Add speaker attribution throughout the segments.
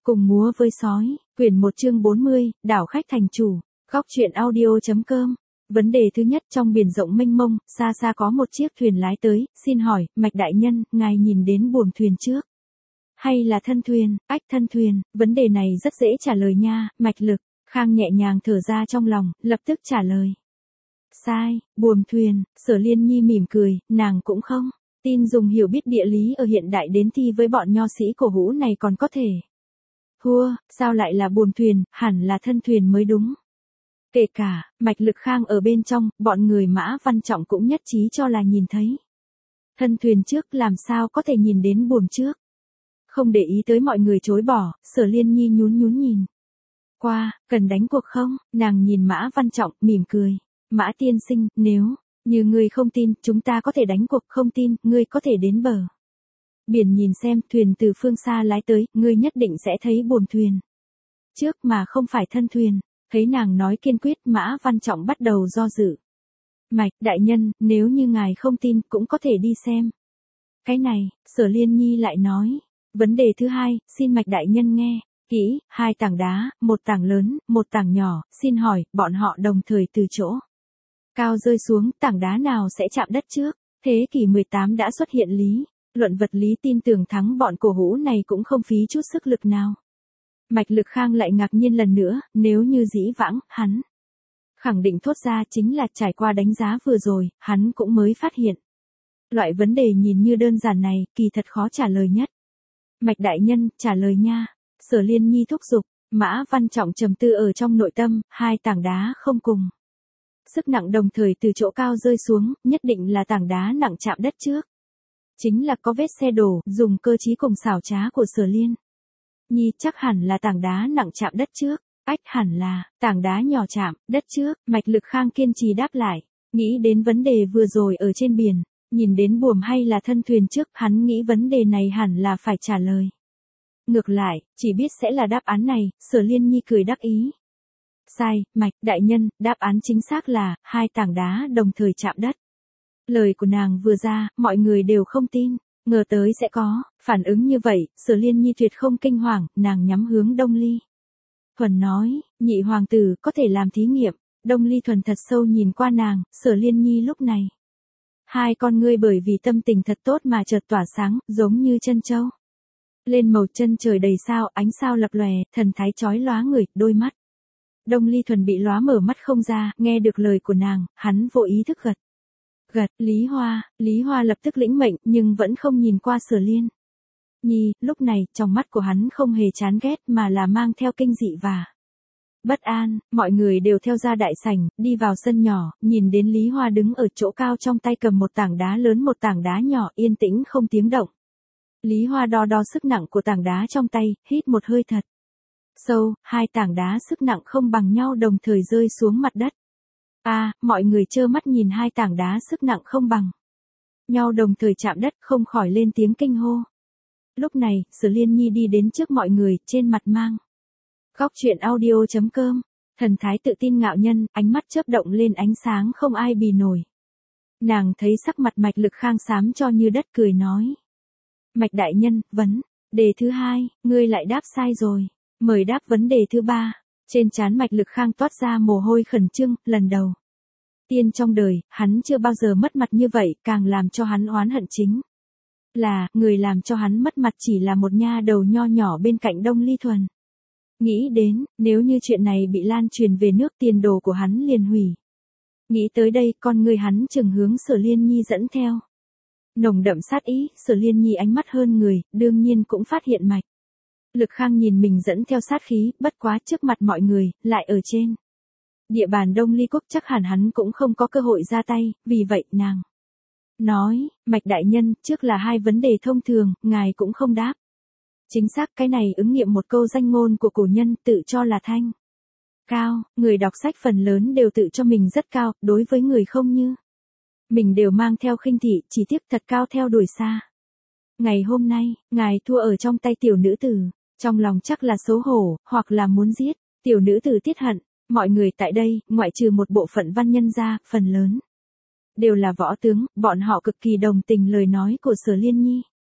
Speaker 1: Cùng múa với sói, quyển 1 chương 40, đảo khách thành chủ, góc truyện audio.com. Vấn đề thứ nhất, trong biển rộng mênh mông, xa xa có một chiếc thuyền lái tới, xin hỏi, Mạch đại nhân, ngài nhìn đến buồm thuyền trước? Hay là thân thuyền? Ách, thân thuyền, vấn đề này rất dễ trả lời nha, Mạch Lực. Khang nhẹ nhàng thở ra trong lòng, lập tức trả lời. Sai, buồm thuyền. Sở Liên Nhi mỉm cười, nàng cũng không tin dùng hiểu biết địa lý ở hiện đại đến thi với bọn nho sĩ cổ hủ này còn có thể thua, sao lại là buồm thuyền, hẳn là thân thuyền mới đúng. Kể cả, Mạch Lực Khang ở bên trong, bọn người Mã Văn Trọng cũng nhất trí cho là nhìn thấy thân thuyền trước, làm sao có thể nhìn đến buồm trước. Không để ý tới mọi người chối bỏ, Sở Liên Nhi nhún nhìn qua, cần đánh cuộc không? Nàng nhìn Mã Văn Trọng, mỉm cười. Mã tiên sinh, nếu như ngươi không tin, chúng ta có thể đánh cuộc, không tin, ngươi có thể đến bờ biển nhìn xem, thuyền từ phương xa lái tới, ngươi nhất định sẽ thấy buồm thuyền trước mà không phải thân thuyền. Thấy nàng nói kiên quyết, Mã Văn Trọng bắt đầu do dự. Mạch đại nhân, nếu như ngài không tin, cũng có thể đi xem. Cái này, Sở Liên Nhi lại nói. Vấn đề thứ hai, xin Mạch đại nhân nghe kỹ, hai tảng đá, một tảng lớn, một tảng nhỏ, xin hỏi, bọn họ đồng thời từ chỗ cao rơi xuống, tảng đá nào sẽ chạm đất trước? Thế kỷ 18 đã xuất hiện lý luận vật lý, tin tưởng thắng bọn cổ hủ này cũng không phí chút sức lực nào. Mạch Lực Khang lại ngạc nhiên lần nữa, nếu như dĩ vãng, hắn khẳng định thốt ra, chính là trải qua đánh giá vừa rồi, hắn cũng mới phát hiện. Loại vấn đề nhìn như đơn giản này, kỳ thật khó trả lời nhất. Mạch đại nhân, trả lời nha. Sở Liên Nhi thúc giục. Mã Văn Trọng trầm tư ở trong nội tâm, hai tảng đá không cùng sức nặng đồng thời từ chỗ cao rơi xuống, nhất định là tảng đá nặng chạm đất trước. Chính là có vết xe đổ, dùng cơ trí cùng xảo trá của Sở Liên Nhi, chắc hẳn là tảng đá nặng chạm đất trước. Ách, hẳn là tảng đá nhỏ chạm đất trước. Mạch Lực Khang kiên trì đáp lại. Nghĩ đến vấn đề vừa rồi ở trên biển, nhìn đến buồm hay là thân thuyền trước, hắn nghĩ vấn đề này hẳn là phải trả lời ngược lại, chỉ biết sẽ là đáp án này. Sở Liên Nhi cười đắc ý. Sai, Mạch đại nhân, đáp án chính xác là hai tảng đá đồng thời chạm đất. Lời của nàng vừa ra, mọi người đều không tin, ngờ tới sẽ có phản ứng như vậy. Sở Liên Nhi tuyệt không kinh hoàng, nàng nhắm hướng Đông Ly Thuần nói, nhị hoàng tử có thể làm thí nghiệm. Đông Ly Thuần thật sâu nhìn qua nàng, Sở Liên Nhi lúc này hai con ngươi bởi vì tâm tình thật tốt mà chợt tỏa sáng, giống như chân châu lên màu chân trời đầy sao, ánh sao lập lòe, thần thái chói lóa người, đôi mắt Đông Ly Thuần bị lóa mở mắt không ra, nghe được lời của nàng, hắn vô ý thức gật. Lý Hoa lập tức lĩnh mệnh, nhưng vẫn không nhìn qua Sở Liên Nhi, lúc này, trong mắt của hắn không hề chán ghét mà là mang theo kinh dị và bất an. Mọi người đều theo ra đại sảnh, đi vào sân nhỏ, nhìn đến Lý Hoa đứng ở chỗ cao, trong tay cầm một tảng đá lớn một tảng đá nhỏ, yên tĩnh không tiếng động. Lý Hoa đo sức nặng của tảng đá trong tay, hít một hơi thật sâu, hai tảng đá sức nặng không bằng nhau đồng thời rơi xuống mặt đất. Mọi người trơ mắt nhìn hai tảng đá sức nặng không bằng nhau đồng thời chạm đất, không khỏi lên tiếng kinh hô. Lúc này, Sở Liên Nhi đi đến trước mọi người, trên mặt mang góc truyện audio.com, thần thái tự tin ngạo nhân, ánh mắt chớp động lên ánh sáng không ai bì nổi. Nàng thấy sắc mặt Mạch Lực Khang xám cho như đất, cười nói. Mạch đại nhân, vấn đề thứ hai, ngươi lại đáp sai rồi. Mời đáp vấn đề thứ ba. Trên trán Mạch Lực Khang toát ra mồ hôi khẩn trương, lần đầu tiên trong đời, hắn chưa bao giờ mất mặt như vậy, càng làm cho hắn oán hận chính là, người làm cho hắn mất mặt chỉ là một nha đầu nho nhỏ bên cạnh Đông Ly Thuần. Nghĩ đến, nếu như chuyện này bị lan truyền về nước, tiền đồ của hắn liền hủy. Nghĩ tới đây, con người hắn chừng hướng Sở Liên Nhi dẫn theo nồng đậm sát ý. Sở Liên Nhi ánh mắt hơn người, đương nhiên cũng phát hiện Mạch Lực Khang nhìn mình dẫn theo sát khí, bất quá trước mặt mọi người, lại ở trên địa bàn Đông Ly Quốc, chắc hẳn hắn cũng không có cơ hội ra tay, vì vậy nàng nói, Mạch đại nhân, trước là hai vấn đề thông thường, ngài cũng không đáp chính xác, cái này ứng nghiệm một câu danh ngôn của cổ nhân, tự cho là thanh cao. Người đọc sách phần lớn đều tự cho mình rất cao, đối với người không như mình đều mang theo khinh thị, chỉ tiếc thật cao theo đuổi xa. Ngày hôm nay, ngài thua ở trong tay tiểu nữ tử, trong lòng chắc là xấu hổ, hoặc là muốn giết tiểu nữ tử tiết hận. Mọi người tại đây, ngoại trừ một bộ phận văn nhân ra, phần lớn đều là võ tướng, bọn họ cực kỳ đồng tình lời nói của Sở Liên Nhi.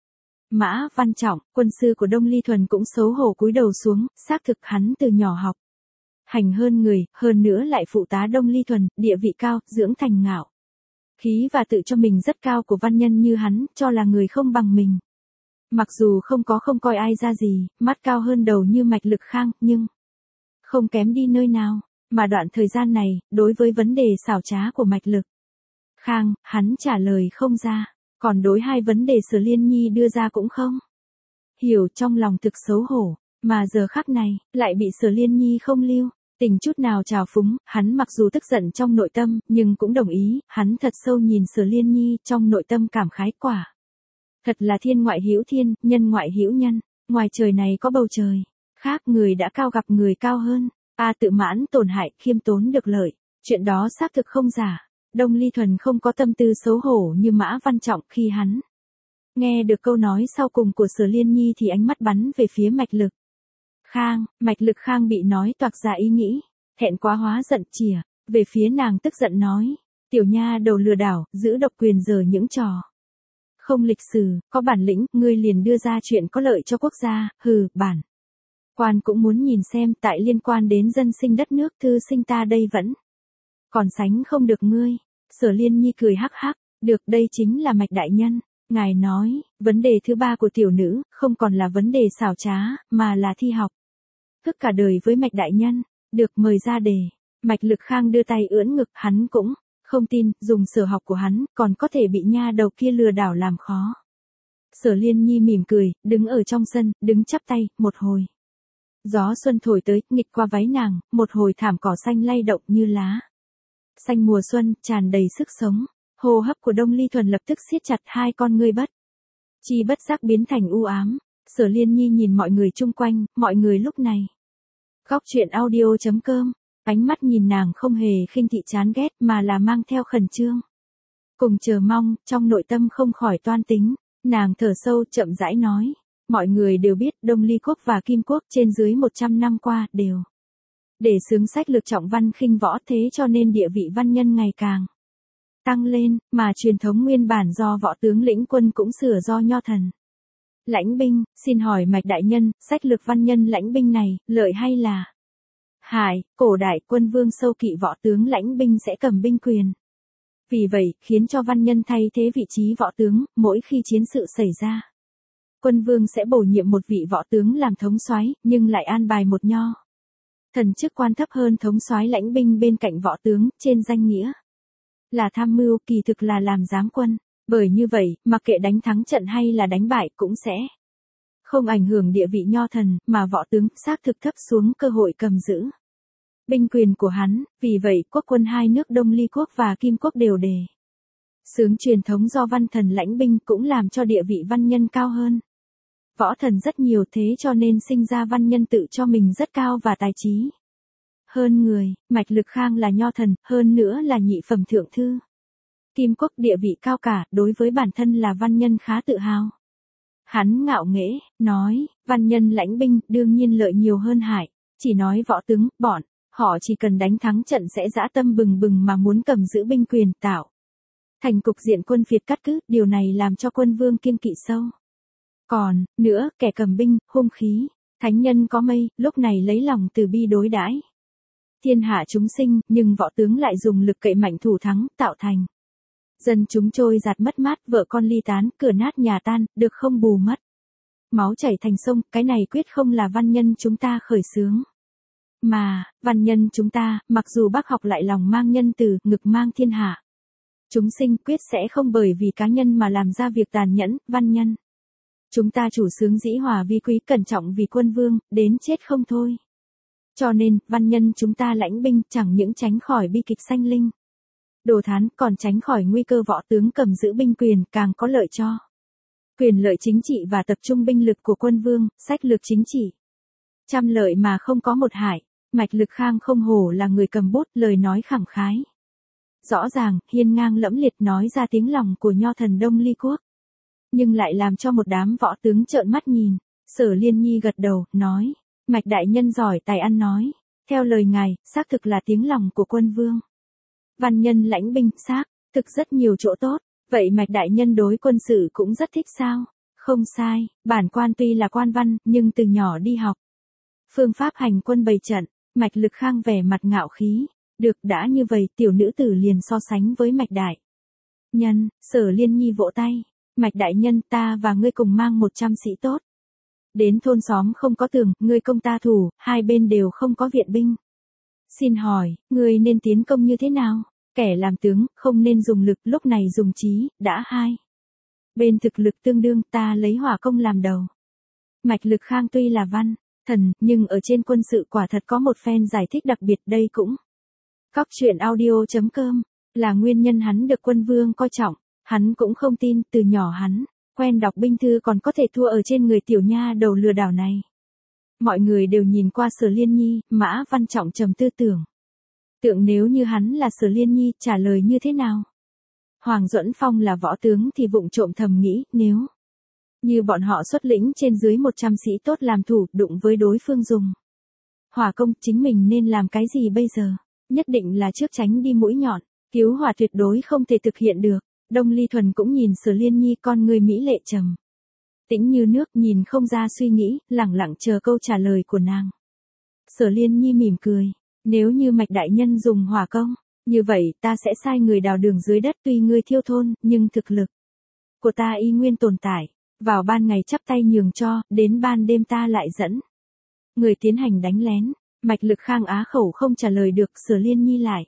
Speaker 1: Mã Văn Trọng, quân sư của Đông Ly Thuần cũng xấu hổ cúi đầu xuống, xác thực hắn từ nhỏ học hành hơn người, hơn nữa lại phụ tá Đông Ly Thuần, địa vị cao, dưỡng thành ngạo khí và tự cho mình rất cao của văn nhân như hắn, cho là người không bằng mình. Mặc dù không coi ai ra gì, mắt cao hơn đầu như Mạch Lực Khang, nhưng không kém đi nơi nào. Mà đoạn thời gian này, đối với vấn đề xảo trá của Mạch Lực Khang, hắn trả lời không ra. Còn đối hai vấn đề Sở Liên Nhi đưa ra cũng không hiểu, trong lòng thực xấu hổ. Mà giờ khắc này, lại bị Sở Liên Nhi không lưu tình chút nào trào phúng, hắn mặc dù tức giận trong nội tâm, nhưng cũng đồng ý, hắn thật sâu nhìn Sở Liên Nhi, trong nội tâm cảm khái quả. Thật là thiên ngoại hữu thiên, nhân ngoại hữu nhân, ngoài trời này có bầu trời khác, người đã cao gặp người cao hơn. Tự mãn tổn hại, khiêm tốn được lợi, chuyện đó xác thực không giả. Đông Ly Thuần không có tâm tư xấu hổ như Mã Văn Trọng, khi hắn nghe được câu nói sau cùng của Sở Liên Nhi thì ánh mắt bắn về phía Mạch Lực Khang. Mạch Lực Khang bị nói toạc ra ý nghĩ, thẹn quá hóa giận, chìa về phía nàng tức giận nói, tiểu nha đầu lừa đảo, giữ độc quyền giờ những trò không lịch sử, có bản lĩnh, ngươi liền đưa ra chuyện có lợi cho quốc gia, hừ, bản quan cũng muốn nhìn xem, tại liên quan đến dân sinh đất nước, thư sinh ta đây vẫn còn sánh không được ngươi. Sở Liên Nhi cười hắc hắc, được, đây chính là Mạch đại nhân. Ngài nói, vấn đề thứ ba của tiểu nữ, không còn là vấn đề xảo trá, mà là thi học thức cả đời với Mạch đại nhân. Được, mời ra đề. Mạch Lực Khang đưa tay ưỡn ngực, hắn cũng không tin, dùng sở học của hắn, còn có thể bị nha đầu kia lừa đảo làm khó. Sở Liên Nhi mỉm cười, đứng ở trong sân, đứng chắp tay, một hồi. Gió xuân thổi tới, nghịch qua váy nàng, một hồi thảm cỏ xanh lay động như lá xanh mùa xuân, tràn đầy sức sống. Hô hấp của Đông Ly Thuần lập tức siết chặt, hai con ngươi bất giác biến thành u ám. Sở Liên Nhi nhìn mọi người chung quanh, mọi người lúc này. Góc truyện audio.com, ánh mắt nhìn nàng không hề khinh thị chán ghét mà là mang theo khẩn trương cùng chờ mong, trong nội tâm không khỏi toan tính. Nàng thở sâu, chậm rãi nói, mọi người đều biết Đông Ly Quốc và Kim Quốc trên dưới 100 năm qua đều để xướng sách lược trọng văn khinh võ, thế cho nên địa vị văn nhân ngày càng tăng lên, mà truyền thống nguyên bản do võ tướng lĩnh quân cũng sửa do nho thần lãnh binh. Xin hỏi Mạch đại nhân, sách lược văn nhân lãnh binh này, lợi hay là hại? Cổ đại quân vương sâu kỵ võ tướng lãnh binh sẽ cầm binh quyền. Vì vậy, khiến cho văn nhân thay thế vị trí võ tướng, mỗi khi chiến sự xảy ra. Quân vương sẽ bổ nhiệm một vị võ tướng làm thống soái, nhưng lại an bài một nho thần chức quan thấp hơn thống soái lãnh binh bên cạnh võ tướng, trên danh nghĩa là tham mưu, kỳ thực là làm giám quân. Bởi như vậy, mặc kệ đánh thắng trận hay là đánh bại cũng sẽ không ảnh hưởng địa vị nho thần, mà võ tướng xác thực thấp xuống cơ hội cầm giữ binh quyền của hắn. Vì vậy, quốc quân hai nước Đông Ly Quốc và Kim Quốc đều đề xướng truyền thống do văn thần lãnh binh, cũng làm cho địa vị văn nhân cao hơn võ thần rất nhiều, thế cho nên sinh ra văn nhân tự cho mình rất cao và tài trí hơn người. Mạch Lực Khang là nho thần, hơn nữa là nhị phẩm thượng thư Kim Quốc, địa vị cao cả, đối với bản thân là văn nhân khá tự hào. Hắn ngạo nghễ nói, văn nhân lãnh binh đương nhiên lợi nhiều hơn hại, chỉ nói võ tướng, bọn họ chỉ cần đánh thắng trận sẽ dã tâm bừng bừng mà muốn cầm giữ binh quyền, tạo thành cục diện quân phiệt cắt cứ, điều này làm cho quân vương kiêng kỵ sâu. Còn nữa, kẻ cầm binh, hung khí, thánh nhân có mây, lúc này lấy lòng từ bi đối đãi thiên hạ chúng sinh, nhưng võ tướng lại dùng lực cậy mạnh thủ thắng, tạo thành dân chúng trôi giạt mất mát, vợ con ly tán, cửa nát nhà tan, được không bù mất máu chảy thành sông. Cái này quyết không là văn nhân chúng ta khởi xướng, mà văn nhân chúng ta, mặc dù bác học lại lòng mang nhân từ, ngực mang thiên hạ chúng sinh, quyết sẽ không bởi vì cá nhân mà làm ra việc tàn nhẫn. Văn nhân chúng ta chủ xướng dĩ hòa vi quý, cẩn trọng vì quân vương, đến chết không thôi. Cho nên, văn nhân chúng ta lãnh binh chẳng những tránh khỏi bi kịch sanh linh đồ thán, còn tránh khỏi nguy cơ võ tướng cầm giữ binh quyền, càng có lợi cho quyền lợi chính trị và tập trung binh lực của quân vương, sách lược chính trị trăm lợi mà không có một hại. Mạch Lực Khang không hổ là người cầm bút, lời nói khẳng khái rõ ràng, hiên ngang lẫm liệt, nói ra tiếng lòng của nho thần Đông Ly Quốc, nhưng lại làm cho một đám võ tướng trợn mắt nhìn. Sở Liên Nhi gật đầu, nói, Mạch đại nhân giỏi tài ăn nói, theo lời ngài, xác thực là tiếng lòng của quân vương. Văn nhân lãnh binh, xác thực rất nhiều chỗ tốt, vậy Mạch đại nhân đối quân sự cũng rất thích sao? Không sai, bản quan tuy là quan văn, nhưng từ nhỏ đi học. Phương pháp hành quân bày trận, Mạch Lực Khang vẻ mặt ngạo khí. Được, đã như vậy tiểu nữ tử liền so sánh với Mạch đại nhân. Sở Liên Nhi vỗ tay. Mạch đại nhân, ta và ngươi cùng mang 100 sĩ tốt. Đến thôn xóm không có tường, ngươi công ta thủ, hai bên đều không có viện binh. Xin hỏi, ngươi nên tiến công như thế nào? Kẻ làm tướng, không nên dùng lực, lúc này dùng trí, đã hai. Bên thực lực tương đương, ta lấy hỏa công làm đầu. Mạch Lực Khang tuy là văn, thần, nhưng ở trên quân sự quả thật có một phen giải thích đặc biệt, đây cũng. Cóc truyện audio.com, là nguyên nhân hắn được quân vương coi trọng, hắn cũng không tin, từ nhỏ hắn, quen đọc binh thư còn có thể thua ở trên người tiểu nha đầu lừa đảo này. Mọi người đều nhìn qua Sở Liên Nhi, Mã Văn Trọng trầm tư tưởng. Tượng nếu như hắn là Sở Liên Nhi, trả lời như thế nào? Hoàng Duẫn Phong là võ tướng thì vụng trộm thầm nghĩ, nếu như bọn họ xuất lĩnh trên dưới 100 sĩ tốt làm thủ, đụng với đối phương dùng hỏa công, chính mình nên làm cái gì bây giờ? Nhất định là trước tránh đi mũi nhọn, cứu hỏa tuyệt đối không thể thực hiện được. Đông Ly Thuần cũng nhìn Sở Liên Nhi, con người mỹ lệ trầm tĩnh như nước, nhìn không ra suy nghĩ, lẳng lặng chờ câu trả lời của nàng. Sở Liên Nhi mỉm cười, nếu như Mạch đại nhân dùng hỏa công, như vậy ta sẽ sai người đào đường dưới đất, tuy ngươi thiêu thôn, nhưng thực lực của ta y nguyên tồn tại. Vào ban ngày chắp tay nhường cho, đến ban đêm ta lại dẫn người tiến hành đánh lén. Mạch Lực Khang á khẩu không trả lời được, Sở Liên Nhi lại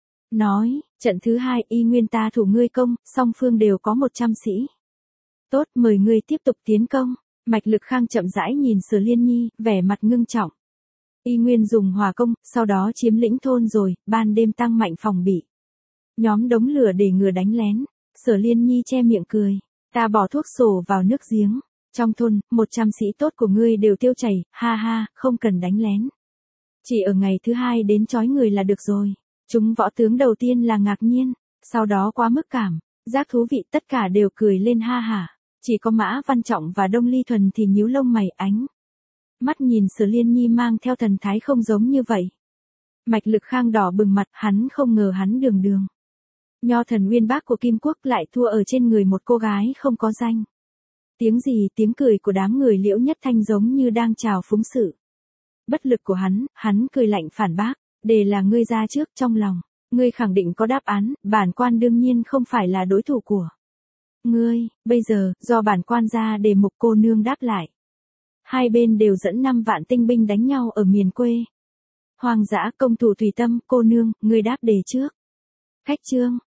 Speaker 1: nói, trận thứ hai y nguyên ta thủ ngươi công, song phương đều có 100 sĩ. Tốt, mời ngươi tiếp tục tiến công. Mạch Lực Khang chậm rãi nhìn Sở Liên Nhi, vẻ mặt ngưng trọng. Y nguyên dùng hỏa công, sau đó chiếm lĩnh thôn rồi, ban đêm tăng mạnh phòng bị. Nhóm đống lửa để ngừa đánh lén. Sở Liên Nhi che miệng cười. Ta bỏ thuốc sổ vào nước giếng. Trong thôn, 100 sĩ tốt của ngươi đều tiêu chảy, ha ha, không cần đánh lén. Chỉ ở ngày thứ hai đến trói người là được rồi. Chúng võ tướng đầu tiên là ngạc nhiên, sau đó quá mức cảm giác thú vị, tất cả đều cười lên ha hả. Chỉ có Mã Văn Trọng và Đông Ly Thuần thì nhíu lông mày, ánh mắt nhìn Sở Liên Nhi mang theo thần thái không giống như vậy. Mạch Lực Khang đỏ bừng mặt, hắn không ngờ hắn đường đường nho thần uyên bác của Kim Quốc lại thua ở trên người một cô gái không có danh tiếng gì. Tiếng cười của đám người Liễu Nhất Thanh giống như đang chào phúng sự bất lực của hắn cười lạnh phản bác, đề là ngươi ra trước, trong lòng ngươi khẳng định có đáp án, bản quan đương nhiên không phải là đối thủ của ngươi, bây giờ, do bản quan ra đề mục, cô nương đáp lại. Hai bên đều dẫn 5 vạn tinh binh đánh nhau ở miền quê hoang dã. Công thủ tùy tâm, cô nương, ngươi đáp đề trước. Khách chương.